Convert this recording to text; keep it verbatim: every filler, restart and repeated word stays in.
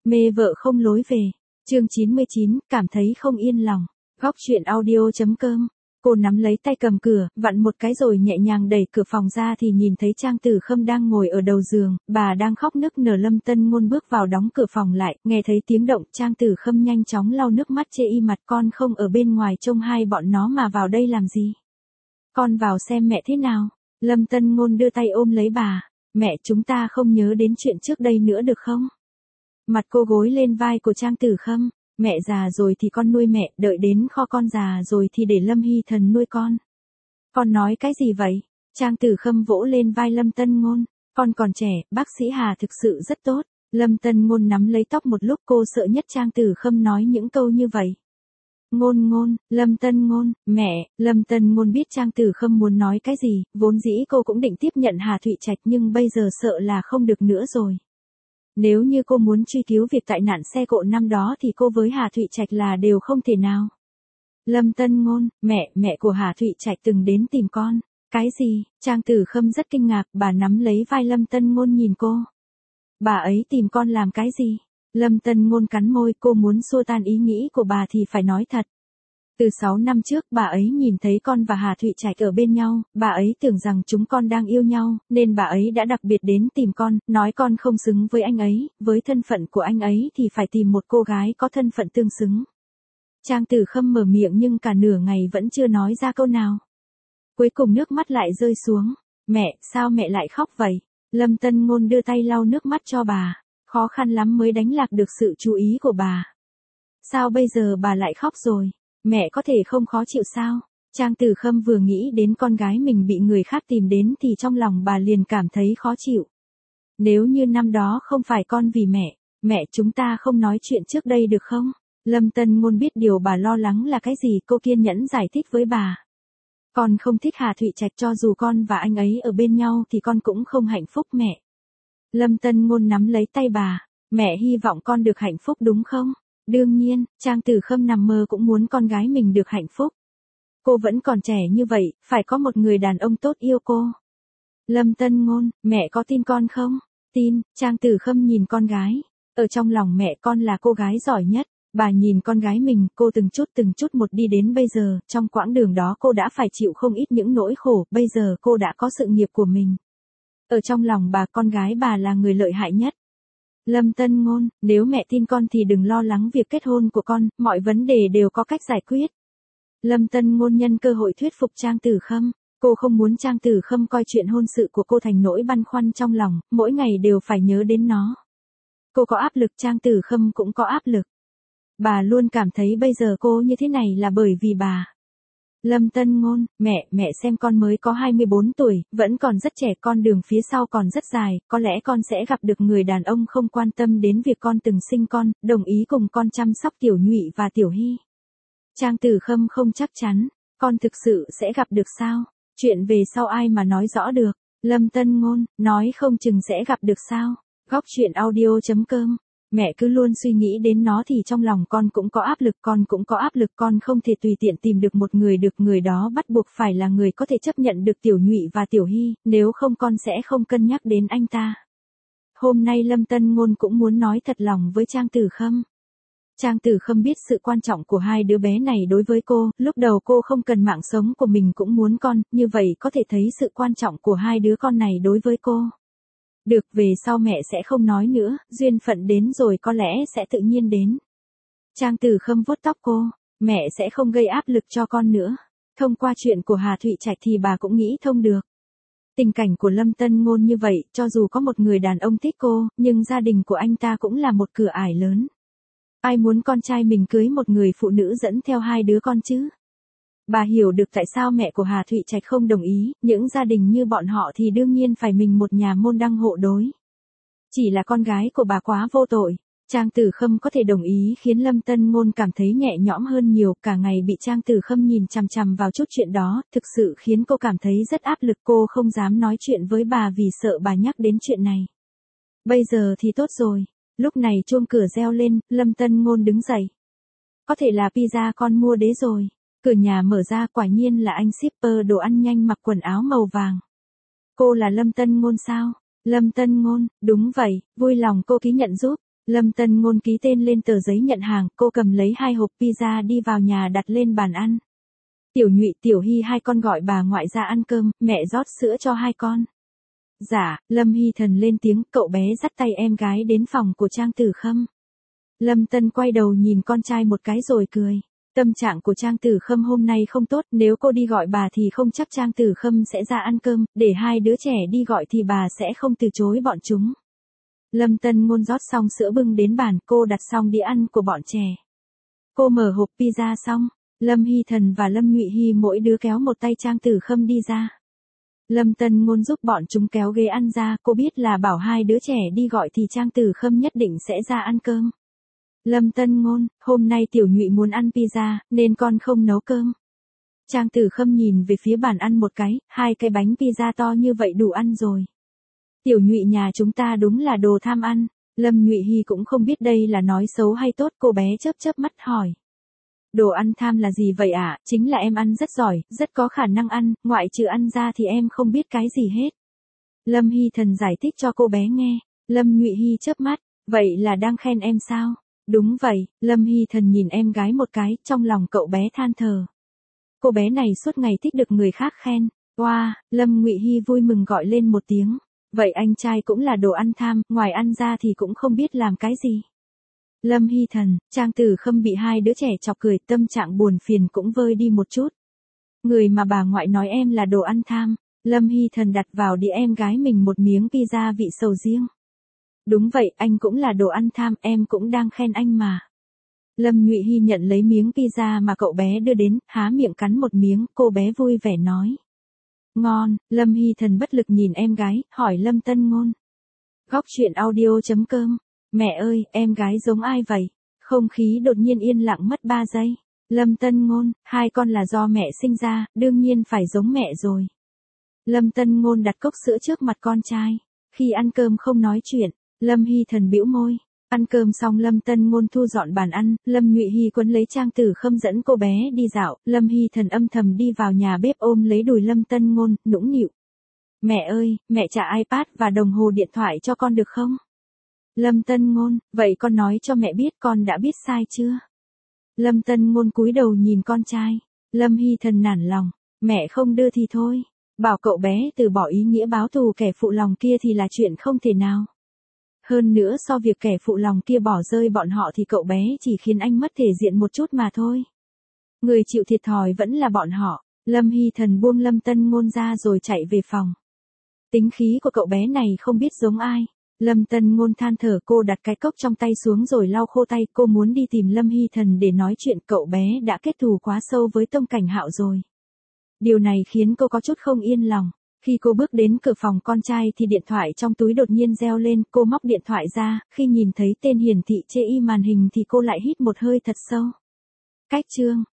Mê vợ không lối về. Chương chín mươi chín, cảm thấy không yên lòng. Góc truyện audio.com. Cô nắm lấy tay cầm cửa, vặn một cái rồi nhẹ nhàng đẩy cửa phòng ra thì nhìn thấy Trang Tử Khâm đang ngồi ở đầu giường, bà đang khóc nức nở. Lâm Tân Ngôn bước vào đóng cửa phòng lại, nghe thấy tiếng động, Trang Tử Khâm nhanh chóng lau nước mắt chê y mặt, con không ở bên ngoài trông hai bọn nó mà vào đây làm gì? Con vào xem mẹ thế nào. Lâm Tân Ngôn đưa tay ôm lấy bà. Mẹ, chúng ta không nhớ đến chuyện trước đây nữa được không? Mặt cô gối lên vai của Trang Tử Khâm. Mẹ già rồi thì con nuôi mẹ, đợi đến kho con già rồi thì để Lâm Hy Thần nuôi con. Con nói cái gì vậy? Trang Tử Khâm vỗ lên vai Lâm Tân Ngôn. Con còn trẻ, bác sĩ Hà thực sự rất tốt. Lâm Tân Ngôn nắm lấy tóc một lúc, cô sợ nhất Trang Tử Khâm nói những câu như vậy. Ngôn ngôn, Lâm Tân Ngôn, mẹ. Lâm Tân Ngôn biết Trang Tử Khâm muốn nói cái gì, vốn dĩ cô cũng định tiếp nhận Hà Thụy Trạch nhưng bây giờ sợ là không được nữa rồi. Nếu như cô muốn truy cứu việc tai nạn xe cộ năm đó thì cô với Hà Thụy Trạch là đều không thể nào. Lâm Tân Ngôn, mẹ, mẹ của Hà Thụy Trạch từng đến tìm con. Cái gì? Trang Tử Khâm rất kinh ngạc, bà nắm lấy vai Lâm Tân Ngôn nhìn cô. Bà ấy tìm con làm cái gì? Lâm Tân Ngôn cắn môi, cô muốn xua tan ý nghĩ của bà thì phải nói thật. Từ sáu năm trước bà ấy nhìn thấy con và Hà Thụy Trạch ở bên nhau, bà ấy tưởng rằng chúng con đang yêu nhau, nên bà ấy đã đặc biệt đến tìm con, nói con không xứng với anh ấy, với thân phận của anh ấy thì phải tìm một cô gái có thân phận tương xứng. Trang Tử Khâm mở miệng nhưng cả nửa ngày vẫn chưa nói ra câu nào. Cuối cùng nước mắt lại rơi xuống. Mẹ, sao mẹ lại khóc vậy? Lâm Tân Ngôn đưa tay lau nước mắt cho bà. Khó khăn lắm mới đánh lạc được sự chú ý của bà. Sao bây giờ bà lại khóc rồi? Mẹ có thể không khó chịu sao? Trang Tử Khâm vừa nghĩ đến con gái mình bị người khác tìm đến thì trong lòng bà liền cảm thấy khó chịu. Nếu như năm đó không phải con vì mẹ, mẹ chúng ta không nói chuyện trước đây được không? Lâm Tân Ngôn biết điều bà lo lắng là cái gì, cô kiên nhẫn giải thích với bà. Con không thích Hà Thụy Trạch, cho dù con và anh ấy ở bên nhau thì con cũng không hạnh phúc mẹ. Lâm Tân Ngôn nắm lấy tay bà. Mẹ hy vọng con được hạnh phúc đúng không? Đương nhiên, Trang Tử Khâm nằm mơ cũng muốn con gái mình được hạnh phúc. Cô vẫn còn trẻ như vậy, phải có một người đàn ông tốt yêu cô. Lâm Tân Ngôn, mẹ có tin con không? Tin. Trang Tử Khâm nhìn con gái. Ở trong lòng mẹ, con là cô gái giỏi nhất. Bà nhìn con gái mình, cô từng chút từng chút một đi đến bây giờ, trong quãng đường đó cô đã phải chịu không ít những nỗi khổ, bây giờ cô đã có sự nghiệp của mình. Ở trong lòng bà, con gái bà là người lợi hại nhất. Lâm Tân Ngôn, nếu mẹ tin con thì đừng lo lắng việc kết hôn của con, mọi vấn đề đều có cách giải quyết. Lâm Tân Ngôn nhân cơ hội thuyết phục Trang Tử Khâm. Cô không muốn Trang Tử Khâm coi chuyện hôn sự của cô thành nỗi băn khoăn trong lòng, mỗi ngày đều phải nhớ đến nó. Cô có áp lực, Trang Tử Khâm cũng có áp lực. Bà luôn cảm thấy bây giờ cô như thế này là bởi vì bà. Lâm Tân Ngôn, mẹ, mẹ xem con mới có hai mươi bốn tuổi, vẫn còn rất trẻ, con đường phía sau còn rất dài, có lẽ con sẽ gặp được người đàn ông không quan tâm đến việc con từng sinh con, đồng ý cùng con chăm sóc Tiểu Nhụy và Tiểu Hy. Trang Tử Khâm không chắc chắn, con thực sự sẽ gặp được sao? Chuyện về sau ai mà nói rõ được? Lâm Tân Ngôn, nói không chừng sẽ gặp được sao? Góc truyện audio.com. Mẹ cứ luôn suy nghĩ đến nó thì trong lòng con cũng có áp lực, con cũng có áp lực, con không thể tùy tiện tìm được một người được, người đó bắt buộc phải là người có thể chấp nhận được Tiểu Nhụy và Tiểu Hy, nếu không con sẽ không cân nhắc đến anh ta. Hôm nay Lâm Tân Ngôn cũng muốn nói thật lòng với Trang Tử Khâm. Trang Tử Khâm biết sự quan trọng của hai đứa bé này đối với cô, lúc đầu cô không cần mạng sống của mình cũng muốn con, như vậy có thể thấy sự quan trọng của hai đứa con này đối với cô. Được, về sau mẹ sẽ không nói nữa, duyên phận đến rồi có lẽ sẽ tự nhiên đến. Trang Tử Khâm vuốt tóc cô, mẹ sẽ không gây áp lực cho con nữa. Thông qua chuyện của Hà Thụy Trạch thì bà cũng nghĩ thông được. Tình cảnh của Lâm Tân Ngôn như vậy, cho dù có một người đàn ông thích cô, nhưng gia đình của anh ta cũng là một cửa ải lớn. Ai muốn con trai mình cưới một người phụ nữ dẫn theo hai đứa con chứ? Bà hiểu được tại sao mẹ của Hà Thụy Trạch không đồng ý, những gia đình như bọn họ thì đương nhiên phải mình một nhà môn đăng hộ đối. Chỉ là con gái của bà quá vô tội. Trang Tử Khâm có thể đồng ý khiến Lâm Tân Ngôn cảm thấy nhẹ nhõm hơn nhiều, cả ngày bị Trang Tử Khâm nhìn chằm chằm vào chút chuyện đó, thực sự khiến cô cảm thấy rất áp lực, cô không dám nói chuyện với bà vì sợ bà nhắc đến chuyện này. Bây giờ thì tốt rồi. Lúc này chuông cửa reo lên, Lâm Tân Ngôn đứng dậy. Có thể là pizza con mua đế rồi. Cửa nhà mở ra, quả nhiên là anh shipper đồ ăn nhanh mặc quần áo màu vàng. Cô là Lâm Tân Ngôn sao? Lâm Tân Ngôn, đúng vậy, vui lòng cô ký nhận giúp. Lâm Tân Ngôn ký tên lên tờ giấy nhận hàng, cô cầm lấy hai hộp pizza đi vào nhà đặt lên bàn ăn. Tiểu Nhụy, Tiểu Hy hai con gọi bà ngoại ra ăn cơm, mẹ rót sữa cho hai con. Dạ, Lâm Hy Thần lên tiếng, cậu bé dắt tay em gái đến phòng của Trang Tử Khâm. Lâm Tân quay đầu nhìn con trai một cái rồi cười. Tâm trạng của Trang Tử Khâm hôm nay không tốt, nếu cô đi gọi bà thì không chắc Trang Tử Khâm sẽ ra ăn cơm, để hai đứa trẻ đi gọi thì bà sẽ không từ chối bọn chúng. Lâm Tân Ngôn rót xong sữa bưng đến bàn, cô đặt xong đĩa ăn của bọn trẻ. Cô mở hộp pizza xong, Lâm Hy Thần và Lâm Nhụy Hy mỗi đứa kéo một tay Trang Tử Khâm đi ra. Lâm Tân Ngôn giúp bọn chúng kéo ghế ăn ra, cô biết là bảo hai đứa trẻ đi gọi thì Trang Tử Khâm nhất định sẽ ra ăn cơm. Lâm Tân Ngôn, hôm nay Tiểu Nhụy muốn ăn pizza, nên con không nấu cơm. Trang Tử Khâm nhìn về phía bàn ăn một cái, hai cái bánh pizza to như vậy đủ ăn rồi. Tiểu Nhụy nhà chúng ta đúng là đồ tham ăn. Lâm Nhụy Hy cũng không biết đây là nói xấu hay tốt, cô bé chớp chớp mắt hỏi. Đồ ăn tham là gì vậy ạ? À? Chính là em ăn rất giỏi, rất có khả năng ăn, ngoại trừ ăn ra thì em không biết cái gì hết. Lâm Hy Thần giải thích cho cô bé nghe. Lâm Nhụy Hy chớp mắt, vậy là đang khen em sao? Đúng vậy, Lâm Hy Thần nhìn em gái một cái, trong lòng cậu bé than thở. Cô bé này suốt ngày thích được người khác khen. Wow, Lâm Ngụy Hy vui mừng gọi lên một tiếng. Vậy anh trai cũng là đồ ăn tham, ngoài ăn ra thì cũng không biết làm cái gì. Lâm Hy Thần, Trang Tử Khâm bị hai đứa trẻ chọc cười, tâm trạng buồn phiền cũng vơi đi một chút. Người mà bà ngoại nói em là đồ ăn tham. Lâm Hy Thần đặt vào đĩa em gái mình một miếng pizza vị sầu riêng. Đúng vậy, anh cũng là đồ ăn tham, em cũng đang khen anh mà. Lâm Nhụy Hy nhận lấy miếng pizza mà cậu bé đưa đến, há miệng cắn một miếng, cô bé vui vẻ nói. Ngon. Lâm Hy Thần bất lực nhìn em gái, hỏi Lâm Tân Ngôn. Góc truyện audio chấm com. Mẹ ơi, em gái giống ai vậy? Không khí đột nhiên yên lặng mất ba giây. Lâm Tân Ngôn, hai con là do mẹ sinh ra, đương nhiên phải giống mẹ rồi. Lâm Tân Ngôn đặt cốc sữa trước mặt con trai. Khi ăn cơm không nói chuyện, Lâm Hy Thần bĩu môi. Ăn cơm xong Lâm Tân Ngôn thu dọn bàn ăn, Lâm Nhụy Hy quấn lấy Trang Tử Khâm dẫn cô bé đi dạo, Lâm Hy Thần âm thầm đi vào nhà bếp ôm lấy đùi Lâm Tân Ngôn, nũng nịu. Mẹ ơi, mẹ trả iPad và đồng hồ điện thoại cho con được không? Lâm Tân Ngôn, vậy con nói cho mẹ biết con đã biết sai chưa? Lâm Tân Ngôn cúi đầu nhìn con trai. Lâm Hy Thần nản lòng, mẹ không đưa thì thôi. Bảo cậu bé từ bỏ ý nghĩa báo thù kẻ phụ lòng kia thì là chuyện không thể nào. Hơn nữa so việc kẻ phụ lòng kia bỏ rơi bọn họ thì cậu bé chỉ khiến anh mất thể diện một chút mà thôi. Người chịu thiệt thòi vẫn là bọn họ. Lâm Hy Thần buông Lâm Tân Ngôn ra rồi chạy về phòng. Tính khí của cậu bé này không biết giống ai. Lâm Tân Ngôn than thở, cô đặt cái cốc trong tay xuống rồi lau khô tay, cô muốn đi tìm Lâm Hy Thần để nói chuyện, cậu bé đã kết thù quá sâu với Tông Cảnh Hạo rồi. Điều này khiến cô có chút không yên lòng. Khi cô bước đến cửa phòng con trai thì điện thoại trong túi đột nhiên reo lên, cô móc điện thoại ra, khi nhìn thấy tên hiển thị chê y màn hình thì cô lại hít một hơi thật sâu. Cách chương